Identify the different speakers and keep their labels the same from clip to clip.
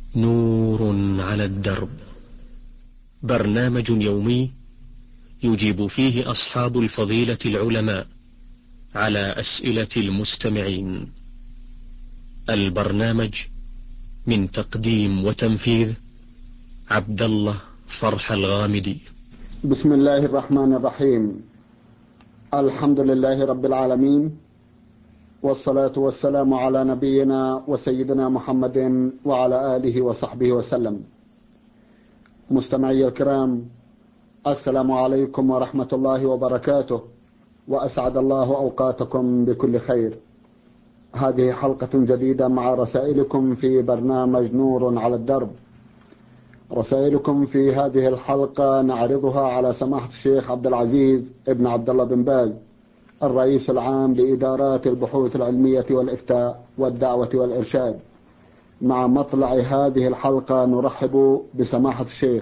Speaker 1: نور على الدرب، برنامج يومي يجيب فيه أصحاب الفضيلة العلماء على أسئلة المستمعين. البرنامج من تقديم وتنفيذ عبد الله فرح الغامدي.
Speaker 2: بسم الله الرحمن الرحيم. الحمد لله رب العالمين، والصلاة والسلام على نبينا وسيدنا محمد وعلى آله وصحبه وسلم. مستمعي الكرام، السلام عليكم ورحمة الله وبركاته، وأسعد الله أوقاتكم بكل خير. هذه حلقة جديدة مع رسائلكم في برنامج نور على الدرب. رسائلكم في هذه الحلقة نعرضها على سماحة الشيخ عبد العزيز ابن عبد الله بن باز، الرئيس العام لإدارات البحوث العلمية والإفتاء والدعوة والإرشاد. مع مطلع هذه الحلقة نرحب بسماحة الشيخ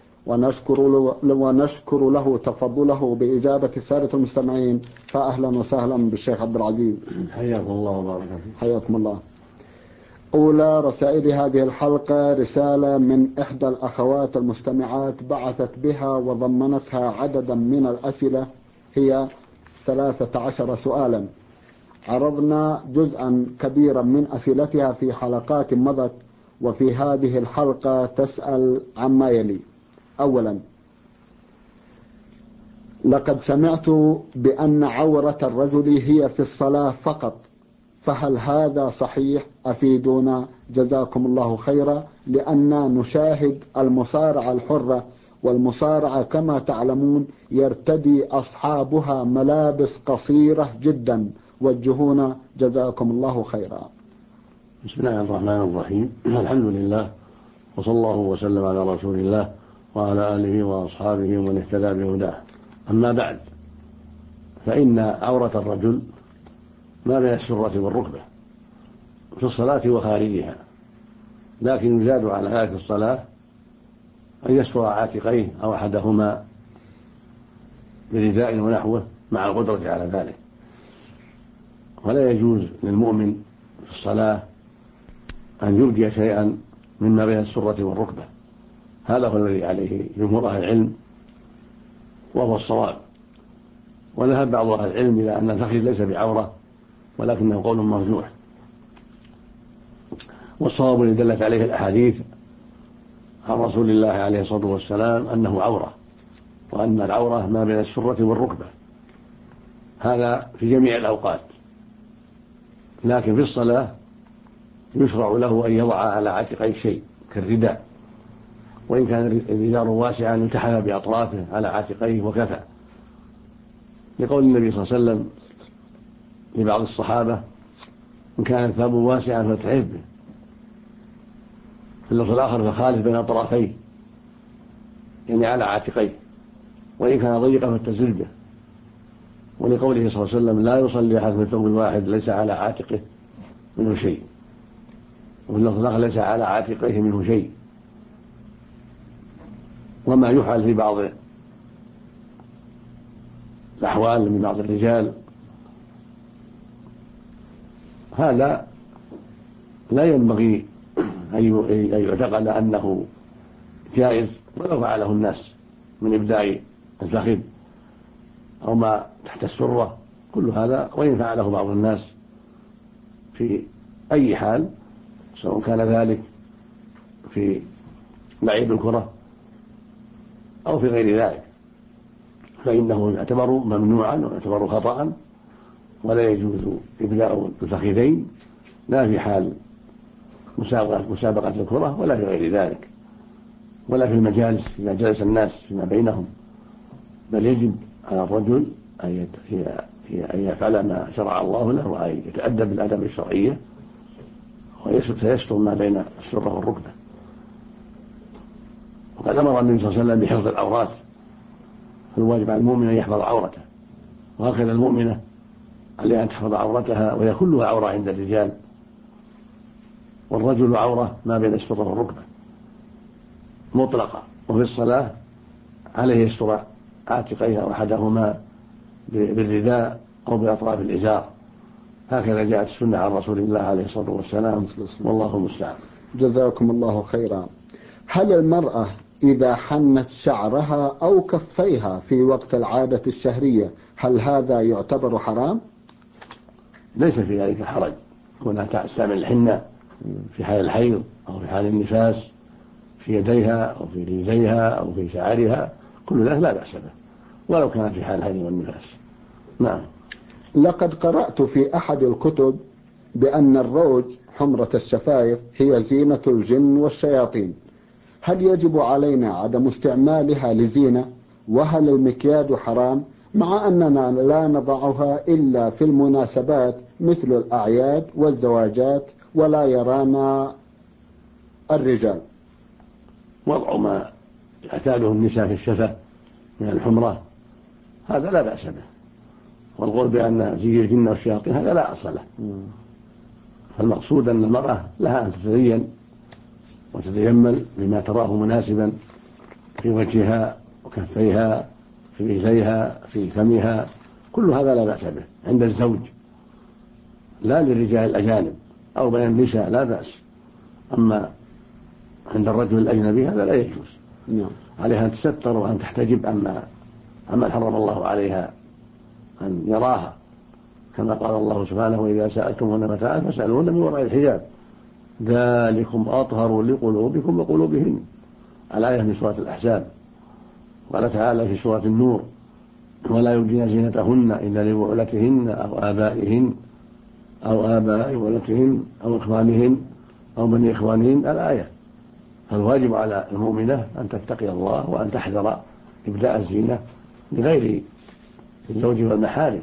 Speaker 2: ونشكر له تفضله بإجابة السادة المستمعين. فأهلا وسهلا بالشيخ عبد العزيز.
Speaker 3: حياكم الله وبارك فيك.
Speaker 2: حياكم الله. أولى رسائل هذه الحلقة رسالة من إحدى الأخوات المستمعات بعثت بها وضمنتها عددا من الأسئلة، هي 13 سؤالا. عرضنا جزءا كبيرا من أسئلتها في حلقات مضت، وفي هذه الحلقة تسأل عما يلي. أولا، لقد سمعت بأن عورة الرجل هي في الصلاة فقط، فهل هذا صحيح؟ أفيدونا جزاكم الله خيرا، لأننا نشاهد المصارعة الحرة، والمصارعة كما تعلمون يرتدي أصحابها ملابس قصيرة جدا. وجهونا جزاكم الله خيرا.
Speaker 3: بسم الله الرحمن الرحيم. الحمد لله، وصلى الله وسلم على رسول الله وعلى آله وأصحابه ومن اهتدى بهداه. أما بعد، فإن عورة الرجل ما بين السرة والركبة في الصلاة وخارجها، لكن يزاد على ذلك في الصلاة أن يستر عاتقيه أو أحدهما برداء ونحوه مع القدرة على ذلك. ولا يجوز للمؤمن في الصلاة أن يبدي شيئا مما بين السرة والركبة. هذا هو الذي عليه جمهور أهل العلم وهو الصواب. وذهب بعض أهل العلم إلى أن الفخذ ليس بعورة، ولكنه قول مرجوح. والصواب الذي دلت عليه الأحاديث عن رسول الله عليه الصلاة والسلام أنه عورة، وأن العورة ما بين السرة والركبة، هذا في جميع الأوقات. لكن في الصلاة يشرع له أن يضع على عاتقيه شيء كالرداء، وإن كان الرداء واسعا يلتحف بأطرافه على عاتقيه وكفى، لقول النبي صلى الله عليه وسلم لبعض الصحابة: إن كان الثوب واسعا فالتحف به. في اللفظ الآخر: فخالف بين أطرافيه، يعني على عاتقيه، وإن كان ضيقا فاتزر به. ولقوله صلى الله عليه وسلم: لا يصلي أحد في ثوب واحد ليس على عاتقه منه شيء. وفي اللفظ الآخر: ليس على عاتقيه منه شيء. وما يفعل في بعض الأحوال من بعض الرجال هذا لا ينبغي أن يعتقد أنه جائز، ولو فعله الناس من إبداء الفخذ أو ما تحت السرة، كل هذا وإن فعله بعض الناس في أي حال، سواء كان ذلك في لعب الكرة أو في غير ذلك، فإنه يعتبر ممنوعا ويعتبر خطأ، ولا يجوز إبداء الفخذين، لا في حال مسابقة الكرة ولا في غير ذلك، ولا في المجالس إذا جلس الناس فيما بينهم. بل يجب على الرجل أن يفعل ما شرع الله له، وأن يتأدب بالآداب الشرعية، ويستر ما بين السرة والركبة. وقد أمر النبي صلى الله عليه وسلم بحفظ العورات، فالواجب على المؤمن أن يحفظ عورته، وهكذا المؤمنة عليها أن تحفظ عورتها، وهي كلها عورة عند الرجال. والرجل عورة ما بين السرة والركبة مطلقة. وفي الصلاة عليه يستر عاتقيه أو أحدهما بالرداء أو بأطراف الإزار، هكذا جاءت السنة عن رسول الله عليه الصلاة والسلام، والله المستعان.
Speaker 2: جزاكم الله خيرا. هل المرأة إذا حنت شعرها أو كفيها في وقت العادة الشهرية هل هذا يعتبر حرام؟
Speaker 3: ليس في ذلك حرج، كونها تستعمل الحنة في حال الحيض أو في حال النفاس في يديها أو في رجليها أو في شعرها، كل ذلك لا بأس به ولو كانت في حال الحيض والنفاس. نعم.
Speaker 2: لقد قرأت في أحد الكتب بأن الروج حمرة الشفايف هي زينة الجن والشياطين، هل يجب علينا عدم استعمالها لزينة؟ وهل المكياج حرام مع أننا لا نضعها إلا في المناسبات مثل الأعياد والزواجات ولا يرانا الرجال؟
Speaker 3: وضع ما يعتاده النساء في الشفة من الحمرة هذا لا بأس به، والقول بأن زي الجن والشياطين هذا لا أصل له. فالمقصود أن المرأة لها أن تتزين وتتجمل بما تراه مناسبا في وجهها وكفيها في رجليها في فمها، كل هذا لا بأس به عند الزوج لا للرجال الأجانب أو بين النساء لا بأس. أما عند الرجل الأجنبي هذا لا يجوز. عليها أن تستر وأن تحتجب عما حرم الله عليها أن يراها، كما قال الله سبحانه: وإذا سألتموهن متاعا فاسألوهن من وراء الحجاب ذلكم أطهر لقلوبكم وقلوبهن، الآية من سورة الأحزاب. قال تعالى في سورة النور: ولا يبدين زينتهن إلا لبعولتهن أو آبائهن أو آباء بعولتهن أو إخوانهن أو بني إخوانهن، الآية. فالواجب على المؤمنة أن تتقي الله وأن تحذر إبداء الزينة لغير الزوج والمحارم.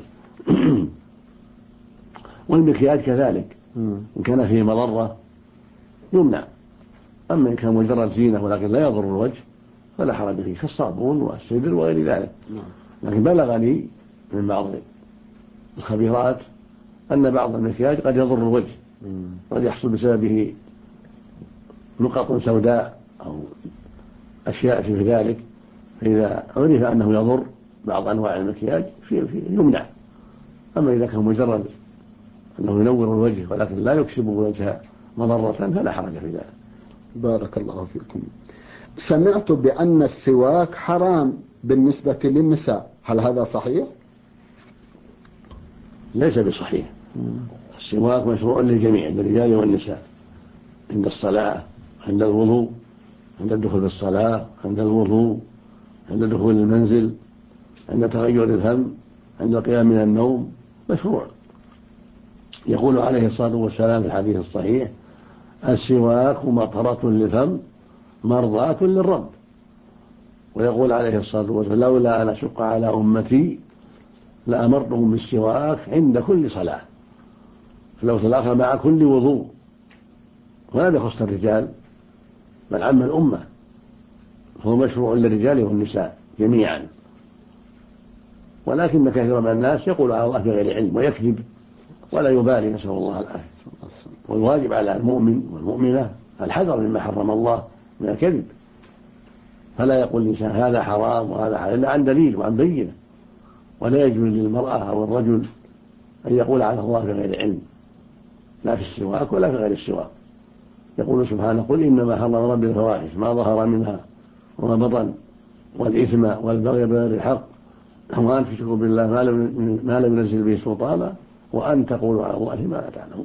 Speaker 3: والمكياج كذلك إن كان فيه مضرة يمنع، أما إن كان مجرد زينة ولكن لا يضر الوجه فلا حرج فيه، كالصابون والسدر وغير ذلك. لكن بلغني من بعض الخبيرات أن بعض المكياج قد يضر الوجه، قد يحصل بسببه نقط سوداء أو أشياء في ذلك، فإذا عرف أنه يضر بعض أنواع المكياج يمنع. أما إذا كان مجرد أنه ينور الوجه ولكن لا يكسب الوجه مضرة فلا حرج في ذلك.
Speaker 2: بارك الله فيكم. سمعت بأن السواك حرام بالنسبة للنساء، هل هذا صحيح؟
Speaker 3: ليس بصحيح. السواك مشروع للجميع، للرجال والنساء، عند الصلاة، عند الوضوء، عند الدخول بالصلاة، عند الوضوء، عند دخول المنزل، عند تغير الفم، عند القيام من النوم، مشروع. يقول عليه الصلاة والسلام في الحديث الصحيح: السواك مطهرة للفم مرضاة للرب. ويقول عليه الصلاة والسلام: لولا أن أشق على أمتي لأمرتهم بالسواك عند كل صلاة. فلو تلاقى مع كل وضوء، ولا يخص الرجال بل عم الأمة، فهو مشروع للرجال والنساء جميعا. ولكن كثير من الناس يقول على الله بغير علم ويكذب ولا يبالي، نسأل الله العافية. والواجب على المؤمن والمؤمنة الحذر مما حرم الله من الكذب، فلا يقول الإنسان هذا حرام وهذا حلال إلا عن دليل وعن بينة. ولا يجوز للمرأة أو الرجل أن يقول على الله بغير علم، لا في السواك ولا في غير السواك. يقول سبحانه: قل إنما حرم ربي الفواحش ما ظهر منها وما بطن والإثم والبغي بغير الحق وأن تشركوا بالله ما لم ينزل به سلطانا وأن تقولوا على الله ما لا تعلمون.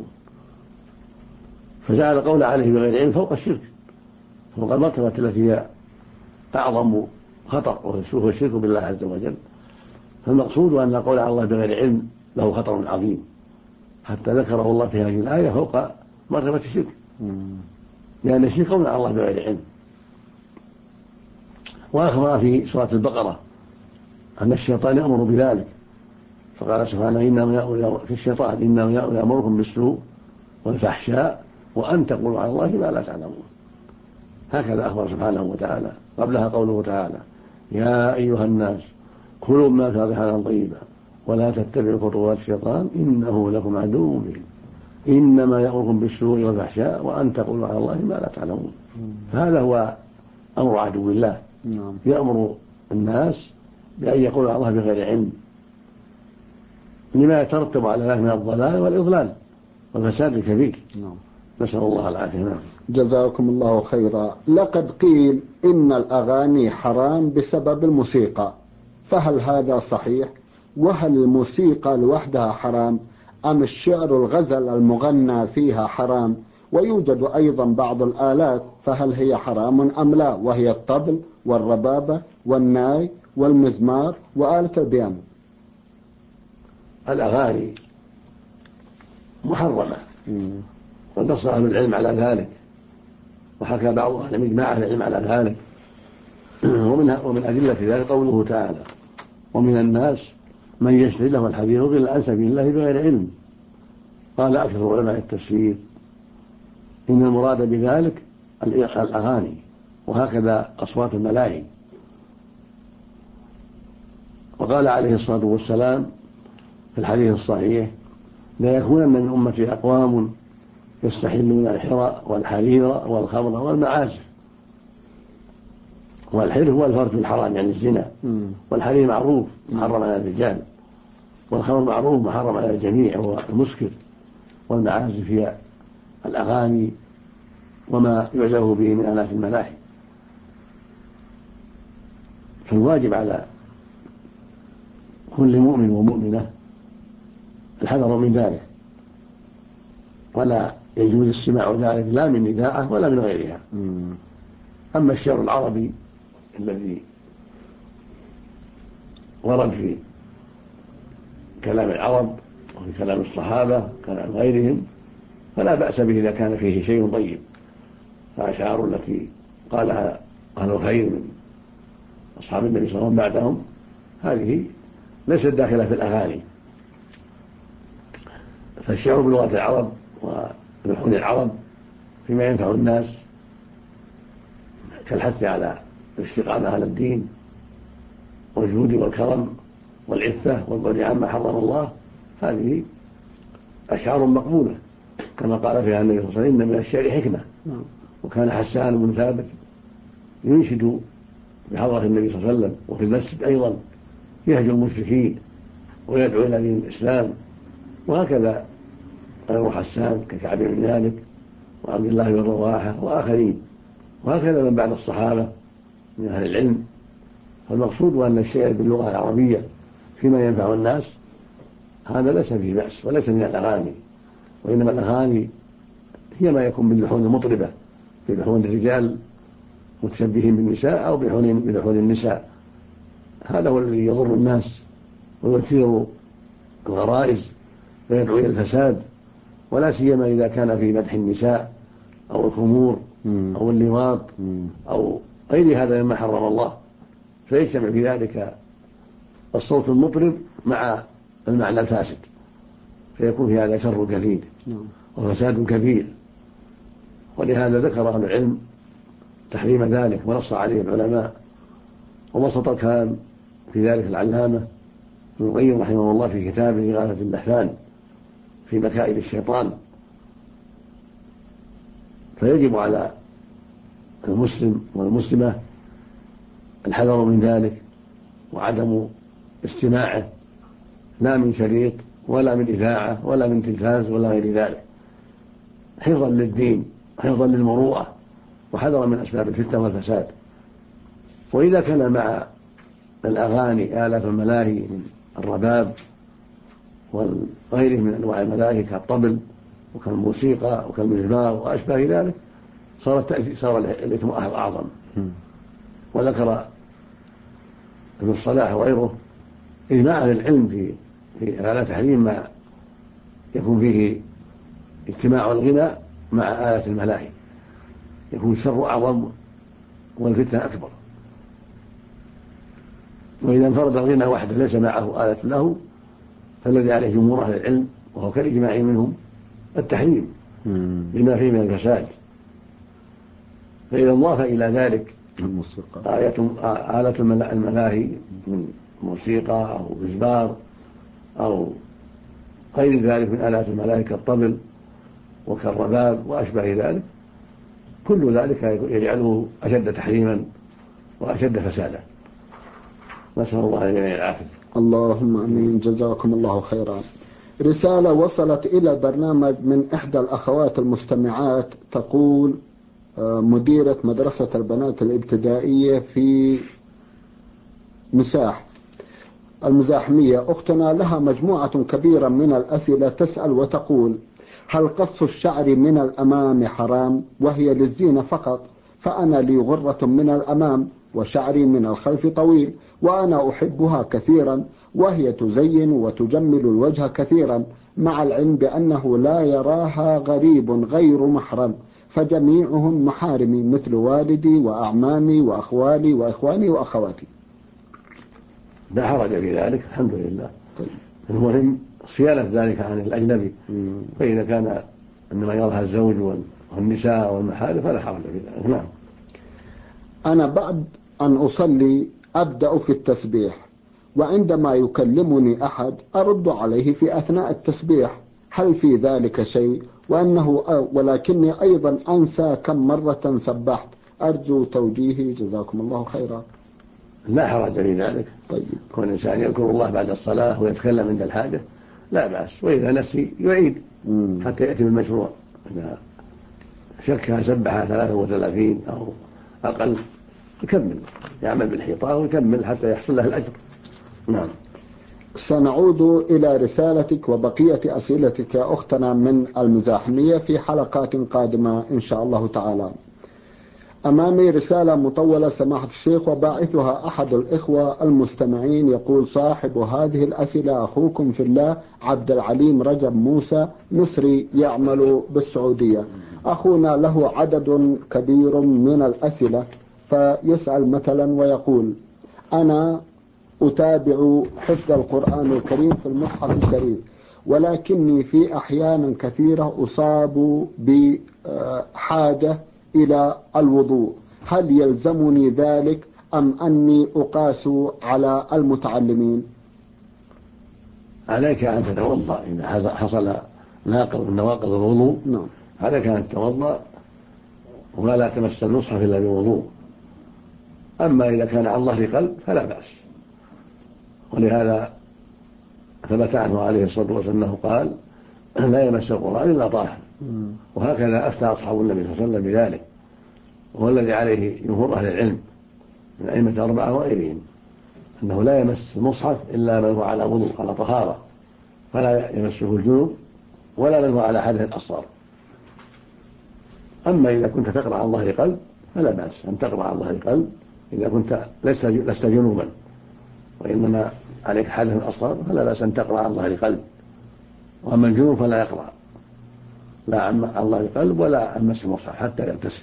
Speaker 3: فجعل القول عليه بغير علم فوق الشرك، فوق المرتبة التي هي أعظم خطر وهو الشرك بالله عز وجل. فالمقصود أن القول على الله بغير علم له خطر عظيم، حتى ذكره الله في هذه الآية فوق مرتبة الشرك، لأن الشرك قول على الله بغير علم. وأخبر في سورة البقرة أن الشيطان يأمر بذلك، فقال سبحانه: إنما في الشيطان إنما يأمركم بالسوء والفحشاء وأن تقولوا على الله ما لا تعلمون. هكذا أخبر سبحانه وتعالى. قبلها قوله تعالى: يا أيها الناس كلوا مما في حلالا طيبا ولا تتبعوا خطوات الشيطان إنه لكم عدو مبين إنما يأمركم بالسوء والفحشاء وأن تقولوا على الله ما لا تعلمون. فهذا هو أمر عدو الله، يأمر الناس بأن يقولوا على الله بغير علم لما يترتب على ذلك من الضلال والإضلال والفساد الكبير. نسأل الله العافية.
Speaker 2: جزاكم الله خيرا. لقد قيل إن الأغاني حرام بسبب الموسيقى، فهل هذا صحيح؟ وهل الموسيقى لوحدها حرام أم الشعر الغزل المغنى فيها حرام؟ ويوجد أيضا بعض الآلات، فهل هي حرام أم لا؟ وهي الطبل والربابة والناي والمزمار وآلة البيانو.
Speaker 3: الأغاني محرمة ونص أهل العلم على ذلك، وحكى بعض أهل إجماع العلم على ذلك. ومن أدلة ذلك قوله تعالى: ومن الناس من يشتري له الحديث يضل عن سبيل الله بغير علم. قال أكثر علماء التفسير إن المراد بذلك الأغاني، وهكذا أصوات الملاهي. وقال عليه الصلاة والسلام في الحديث الصحيح: لا يكونن من أمتي أقوام يستحلون الحرى والحرير والخمر والمعازف. والحر هو الفرج الحرام يعني الزنا، والحرير معروف محرم على الرجال، والخمر معروف محرم على الجميع هو المسكر، والمعازف هي الأغاني وما يعزف به من آلات الملاهي. فالواجب على كل مؤمن ومؤمنة الحذر من ذلك، ولا يجوز استماع ذلك لا من إذاعة ولا من غيرها. أما الشعر العربي الذي ورد في كلام العرب وفي كلام الصحابة كلام غيرهم فلا بأس به إذا كان فيه شيء طيب. فأشعار التي قالها أهل الخير من أصحاب النبي صلى الله عليه وسلم بعدهم هذه ليست داخلة في الأغاني. فالشعر بلغة العرب ولحون العرب فيما ينفع الناس كالحث على الاستقامة على الدين والجود والكرم والعفة والبعد عما حرم الله، هذه أشعار مقبولة كما قال فيها النبي صلى الله عليه وسلم: إن من الشعر حكمة. وكان حسان بن ثابت ينشد بحضرة النبي صلى الله عليه وسلم وفي المسجد أيضا يهجو المشركين ويدعو إلى دين الإسلام. وهكذا غير حسان ككعب بن مالك وعبد الله بن رواحة وآخرين، وهكذا من بعد الصحابة من أهل العلم. فالمقصود أن الشعر باللغة العربية فيما ينفع الناس هذا ليس فيه بأس وليس من الأغاني، وإنما الأغاني هي ما يكون باللحون المطربة، بلحون الرجال متشبهين بالنساء أو بلحون النساء. هذا هو الذي يضر الناس ويثير الغرائز ويدعو إلى الفساد، ولا سيما إذا كان في مدح النساء أو الخمور أو اللواط أو غير هذا مما حرم الله، فيجتمع في ذلك الصوت المطرب مع المعنى الفاسد، فيكون في هذا شر كثير وفساد كبير. ولهذا ذكر أهل العلم تحريم ذلك ونص عليه العلماء، وبسط الكلام في ذلك العلامة ابن القيم رحمه الله في كتابه إغاثة اللحفان في مكائد الشيطان. فيجب على المسلم والمسلمة الحذر من ذلك وعدم استماعه، لا من شريط ولا من إذاعة ولا من تلفاز ولا غير ذلك، حفظا للدين وحفظا للمروءة وحذرا من أسباب الفتنة والفساد. وإذا كان مع الأغاني آلة الملاهي من الرباب وغيره من أنواع الملاهي كالطبل وكالموسيقى وكالمزمار وأشباه ذلك صار الإثم أعظم. وذكر ابن الصلاح وغيره إجماع أهل العلم على تحريم ما يكون فيه اجتماع الغنى مع آلة الملاهي، يكون الشر أعظم والفتنة أكبر. وإذا انفرد الغنى وحده ليس معه آلة له فالذي عليه جمهور أهل العلم وهو كالإجماع منهم التحريم لما فيه من الفساد. فإذا انضاف إلى ذلك آلة الملاهي من موسيقى أو مزمار أو غير ذلك من آلات الملاهي كالطبل وكالرباب وأشباه ذلك، كل ذلك يجعله أشد تحريما وأشد فسادا. نسأل الله الجميع العافية.
Speaker 2: اللهم امين. جزاكم الله خيرا. رسالة وصلت إلى البرنامج من إحدى الأخوات المستمعات تقول: مديرة مدرسة البنات الابتدائية في مساح المزاحمية. أختنا لها مجموعة كبيرة من الأسئلة، تسأل وتقول: هل قص الشعر من الأمام حرام وهي للزينة فقط؟ فأنا لي غرة من الأمام وشعري من الخلف طويل، وأنا أحبها كثيرا، وهي تزين وتجمل الوجه كثيرا، مع العلم بأنه لا يراها غريب غير محرم، فجميعهم محارمي مثل والدي وأعمامي وأخوالي وإخواني وأخواتي.
Speaker 3: لا حرج في ذلك، الحمد لله. المهم صيانة ذلك عن الأجنبي، فإذا كان إنما يراها الزوج والنساء والمحارم فلا حرج في ذلك. نعم.
Speaker 2: أنا بعد أن أصلي أبدأ في التسبيح، وعندما يكلمني أحد أرد عليه في أثناء التسبيح، هل في ذلك شيء؟ ولكني أيضا أنسى كم مرة سبحت، أرجو توجيهي جزاكم الله خيرا.
Speaker 3: لا حرج في ذلك.
Speaker 2: طيب.
Speaker 3: كون الإنسان يذكر الله بعد الصلاة ويتكلم عند الحاجة لا بأس، وإذا نسي يعيد حتى يأتي بالمشروع. إذا شكها سبحها 33 أو أقل يكمل، يعمل بالحيطان ويكمل حتى يحصل له الأجر. نعم.
Speaker 2: سنعود إلى رسالتك وبقية أسئلتك يا أختنا من المزاحمية في حلقات قادمة إن شاء الله تعالى. أمامي رسالة مطولة سماحة الشيخ، وباعثها أحد الإخوة المستمعين، يقول صاحب هذه الأسئلة: أخوكم في الله عبد العليم رجب موسى، مصري يعمل بالسعودية. أخونا له عدد كبير من الأسئلة، فيسأل مثلا ويقول: أنا أتابع حفظ القرآن الكريم في المصحف الشريف، ولكني في أحيان كثيرة أصاب بحاجة إلى الوضوء، هل يلزمني ذلك أم أني أقاس على المتعلمين؟
Speaker 3: عليك أن تتوضأ إذا حصل ناقض من نواقض الوضوء.
Speaker 2: نعم.
Speaker 3: عليك أن تتوضأ ولا تمس المصحف إلا بوضوء. أما إذا كان عن ظهر قلب فلا بأس، ولهذا ثبت عنه عليه الصلاة والسلام أنه قال: لا يمس القرآن إلا طاهر. وهكذا أفتى أصحاب النبي صلى الله عليه وسلم بذلك، وهو الذي عليه جمهور أهل العلم من أئمة 4 وغيرهم، أنه لا يمس المصحف إلا من هو على وضوء على طهارة، فلا يمسه الجنوب ولا من هو على حدث أصغر. أما إذا كنت تقرأ عن ظهر قلب فلا بأس أن تقرأ عن ظهر قلب إذا كنت لست جنوبا، وإنما عليك حدث أصغر فلا بأس أن تقرأ عن ظهر قلب. وأما الجنوب فلا يقرأ لا عن ظهر قلب ولا عن مس المصحف حتى يغتسل.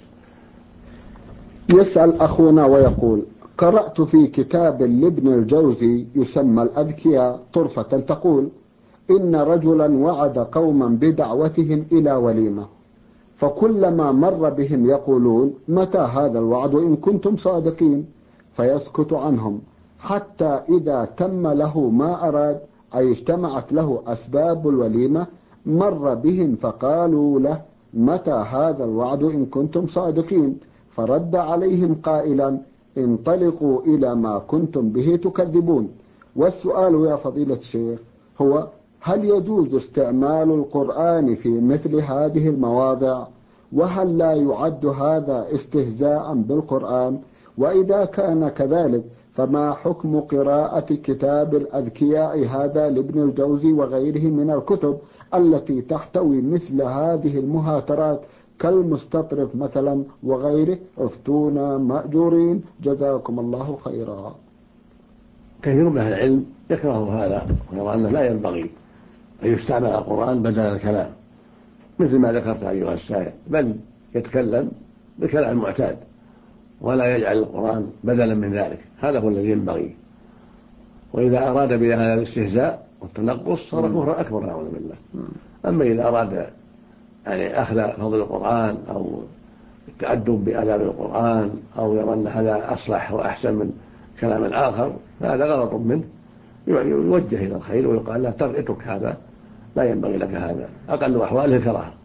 Speaker 2: يسأل أخونا ويقول: قرأت في كتاب لابن الجوزي يسمى الأذكياء طرفة تقول: إن رجلا وعد قوما بدعوتهم إلى وليمة، فكلما مر بهم يقولون: متى هذا الوعد إن كنتم صادقين؟ فيسكت عنهم، حتى إذا تم له ما أراد، أي اجتمعت له أسباب الوليمة، مر بهم فقالوا له: متى هذا الوعد إن كنتم صادقين؟ فرد عليهم قائلا: انطلقوا إلى ما كنتم به تكذبون. والسؤال يا فضيلة الشيخ هو: هل يجوز استعمال القرآن في مثل هذه المواضع؟ وهل لا يعد هذا استهزاء بالقرآن؟ وإذا كان كذلك فما حكم قراءة كتاب الأذكياء هذا لابن الجوزي وغيره من الكتب التي تحتوي مثل هذه المهاترات كالمستطرف مثلا وغيره؟ افتونا مأجورين جزاكم الله خيرا.
Speaker 3: كثير من أهل العلم يكره هذا ويرى أنه لا ينبغي أن يستعمل القرآن بدل الكلام، مثل ما ذكرت أيها السائل، بل يتكلم بالكلام المعتاد ولا يجعل القرآن بدلا من ذلك، هذا هو الذي ينبغي. وإذا أراد بهذا الاستهزاء والتنقص صار كفرا أكبر نعوذ بالله. أما إذا أراد يعني أخذ فضل القرآن أو التأدب بآداب القرآن أو يرى أن هذا أصلح وأحسن من كلام آخر فهذا غلط منه، يوجه إلى الخير ويقال له اترك هذا، لا ينبغي لك هذا، أقل أحواله الكراهة.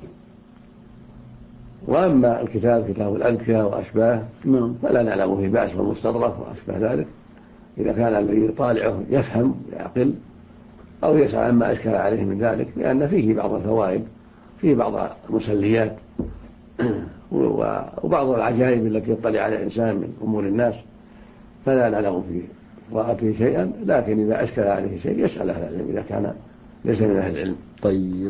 Speaker 3: وأما الكتاب كتاب الأذكياء وأشباه فلا نعلم فيه بأس والمستظرف وأشباه ذلك، إذا كان الذي يطالعه يفهم يعقل أو يسعى عما أشكل عليه من ذلك، لأن فيه بعض الفوائد، فيه بعض المسليات وبعض العجائب التي يطلع عليها الإنسان من أمور الناس فلا نعلم في قراءته شيئا، لكن إذا أشكل عليه شيء يسأل أهل العلم إذا كان ليس من أهل العلم.
Speaker 2: طيب.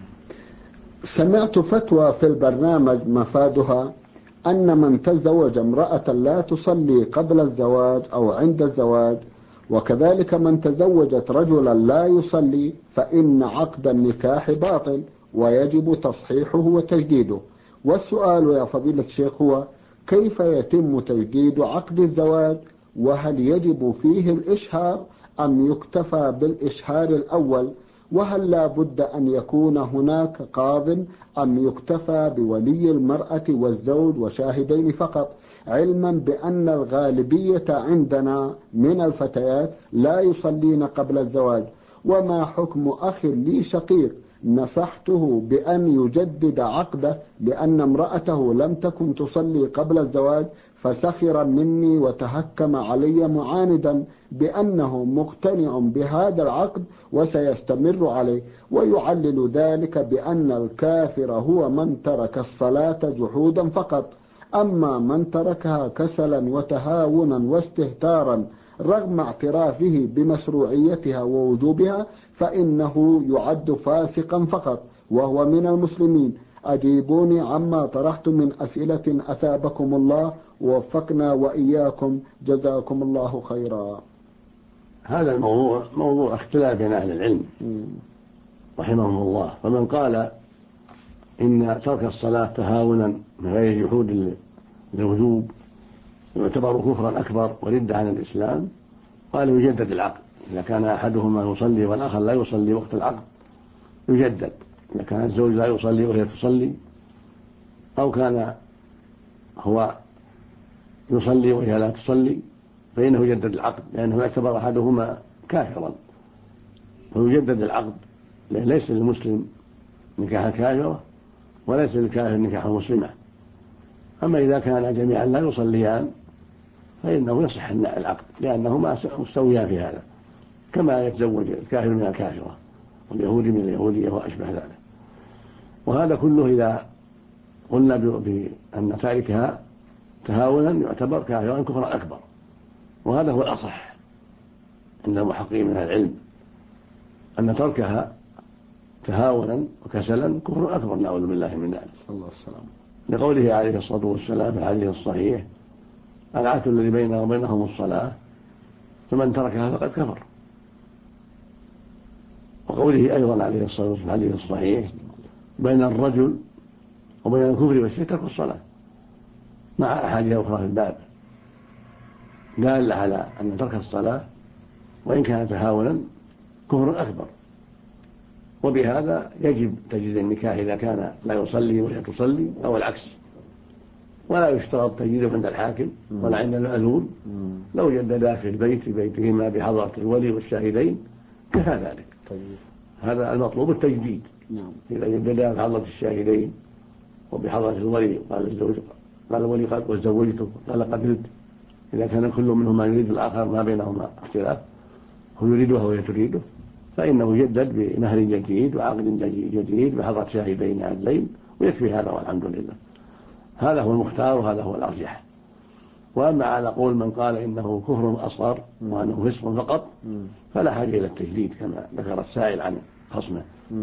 Speaker 2: سمعت فتوى في البرنامج مفادها أن من تزوج امرأة لا تصلي قبل الزواج أو عند الزواج، وكذلك من تزوجت رجلا لا يصلي، فإن عقد النكاح باطل ويجب تصحيحه وتجديده. والسؤال يا فضيلة الشيخ هو: كيف يتم تجديد عقد الزواج؟ وهل يجب فيه الإشهار أم يكتفى بالإشهار الأول؟ وهل لا بد أن يكون هناك قاض أم يكتفى بولي المرأة والزوج وشاهدين فقط، علما بأن الغالبية عندنا من الفتيات لا يصلين قبل الزواج؟ وما حكم أخ لي شقيق نصحته بأن يجدد عقده لأن امرأته لم تكن تصلي قبل الزواج، فسخر مني وتهكم علي معاندا بأنه مقتنع بهذا العقد وسيستمر عليه، ويعلل ذلك بأن الكافر هو من ترك الصلاة جحودا فقط، أما من تركها كسلا وتهاونا واستهتارا رغم اعترافه بمشروعيتها ووجوبها فإنه يعد فاسقا فقط وهو من المسلمين. أجيبوني عما طرحت من أسئلة أثابكم الله ووفقنا وإياكم، جزاكم الله خيرا.
Speaker 3: هذا الموضوع موضوع اختلاف بين أهل العلم رحمهم الله، فمن قال إن ترك الصلاة تهاونا من غير جحود للوجوب يعتبر كفرا أكبر وردة عن الإسلام، قال يجدد العقد إذا كان أحدهما يصلي والآخر لا يصلي وقت العقد، يجدد إذا كان الزوج لا يصلي وهي تصلي، أو كان هو يصلي وهي لا تصلي، فإنه يجدد العقد لأنه يعتبر أحدهما كافرا، فيجدد العقد، لأن ليس للمسلم نكاح كافرة وليس للكافر نكاح مسلمة. أما إذا كان جميعا لا يصليان فإنه يصح العقد لأنهما مستويان في هذا، كما يتزوج الكافر من الكافرة واليهودي من اليهودية وأشبه ذلك. وهذا كله إذا قلنا بأن تاركها تهاونا يعتبر كافرا كفرا أكبر، وهذا هو الأصح عند المحققين من العلم، أن تركها تهاونا وكسلا كفر أكبر، نعوذ بالله من ذلك.
Speaker 2: الله السلام.
Speaker 3: لقوله عليه الصلاة والسلام في الحديث الصحيح: العهد الذي بيننا وبينهم الصلاة فمن تركها فقد كفر. وقوله أيضا عليه الصلاة والسلام في الحديث الصحيح: بين الرجل وبين الكفر والشرك ترك الصلاة، مع أحاديث أخرى في الباب دالة على أن ترك الصلاة وإن كان تهاونا كفر أكبر، وبهذا يجب تجديد النكاح إذا كان لا يصلي وهي تصلي أو العكس، ولا يشترط تجديده عند الحاكم ولا عند المأذون، لو جددا في البيت بيتهما بحضرة الولي والشاهدين كفى ذلك. هذا المطلوب التجديد. إذا جددا بحضرة الشاهدين وبحضرة الولي، قال الزوج قال الولي قد وزوجته قال قبلت، إذا كان كل منهما يريد الآخر ما بينهما اختلاف، هو يريدها وهي تريده، فإنه يجدد بمهر جديد وعقد جديد بحضرة شاهدين عدلين، ويكفي هذا والحمد لله. هذا هو المختار وهذا هو الأرجح. وأما على قول من قال إنه كفر أصغر وأنه فسق فقط فلا حاجة إلى التجديد كما ذكر السائل عن خصمه،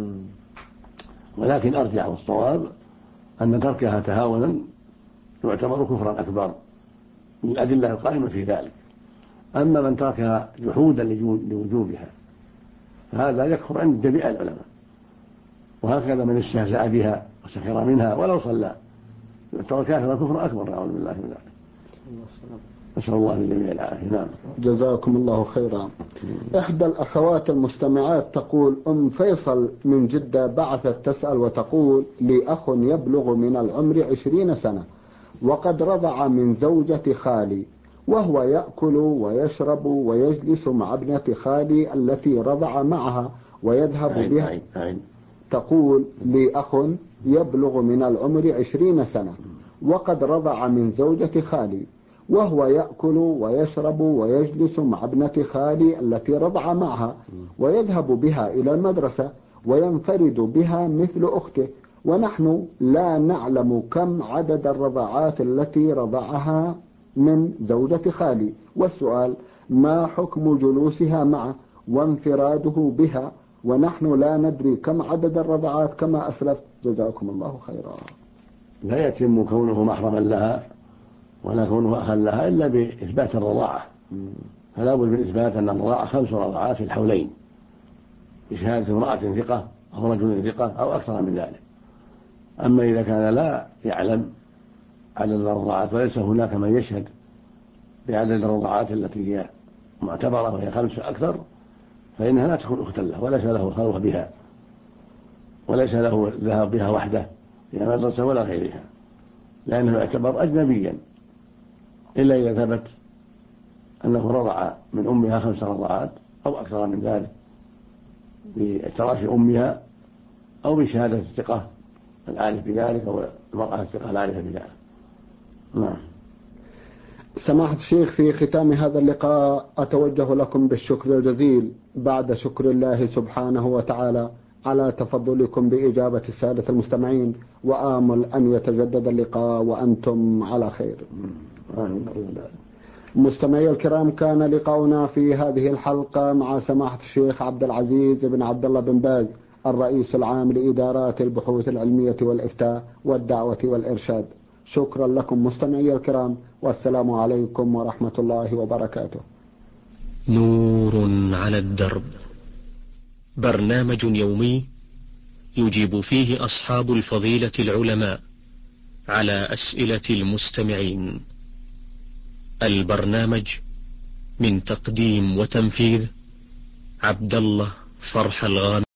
Speaker 3: ولكن أرجح والصواب أن تركها تهاونا يعتبر كفرا أكبر للأدلة القائمة في ذلك. أما من تركها جحودا لوجوبها فهذا يكفر عند جميع العلماء، وهكذا من استهزأ بها وسخر منها ولو صلى يعتبر كافرا كفر أكبر، نعوذ بالله من ذلك. نسأل الله للجميع العافية. نعم.
Speaker 2: جزاكم الله خيرا. إحدى الأخوات المستمعات تقول: أم فيصل من جدة بعثت تسأل وتقول: لي أخ يبلغ من العمر 20 سنة وقد رضع من زوجة خالي، وهو يأكل ويشرب ويجلس مع ابنة خالي التي رضع معها ويذهب بها. تقول: لي أخ يبلغ من العمر 20 سنة وقد رضع من زوجة خالي، وهو يأكل ويشرب ويجلس مع ابنة خالي التي رضع معها ويذهب بها إلى المدرسة وينفرد بها مثل أخته، ونحن لا نعلم كم عدد الرضاعات التي رضعها من زوجة خالي، والسؤال: ما حكم جلوسها معه وانفراده بها ونحن لا ندري كم عدد الرضعات كما أسلفت؟ جزاكم الله خيرا.
Speaker 3: لا يتم كونه محرما لها ولا كونه أخا لها إلا بإثبات الرضاعة، فلا بد من إثبات أن الرضاعة 5 رضعات في الحولين بشهادة امرأة ثقة أو رجل ثقة أو أكثر من ذلك. أما إذا كان لا يعلم عدد الرضعات وليس هناك من يشهد بعدد الرضعات التي هي معتبرة وهي 5 أكثر، فإنها لا تكون أختا له وليس له الخلوة بها وليس له الذهاب بها وحده إلى مدرسة ولا غيرها، لأنه يعتبر أجنبيا إلا إذا ثبت أنه رضع من أمها 5 رضعات أو أكثر من ذلك باعتراف أمها أو بشهادة الثقة العارف بذلك أو المرأة الثقة العارفة بذلك. نعم.
Speaker 2: سماحة الشيخ، في ختام هذا اللقاء أتوجه لكم بالشكر الجزيل بعد شكر الله سبحانه وتعالى على تفضلكم بإجابة السادة المستمعين، وآمل أن يتجدد اللقاء وأنتم على خير. مستمعي الكرام، كان لقاؤنا في هذه الحلقة مع سماحة الشيخ عبد العزيز بن عبد الله بن باز، الرئيس العام لإدارات البحوث العلمية والإفتاء والدعوة والإرشاد. شكرا لكم مستمعي الكرام، والسلام عليكم ورحمة الله وبركاته.
Speaker 1: نور على الدرب، برنامج يومي يجيب فيه أصحاب الفضيلة العلماء على أسئلة المستمعين. البرنامج من تقديم وتنفيذ عبد الله فرح الغامدي.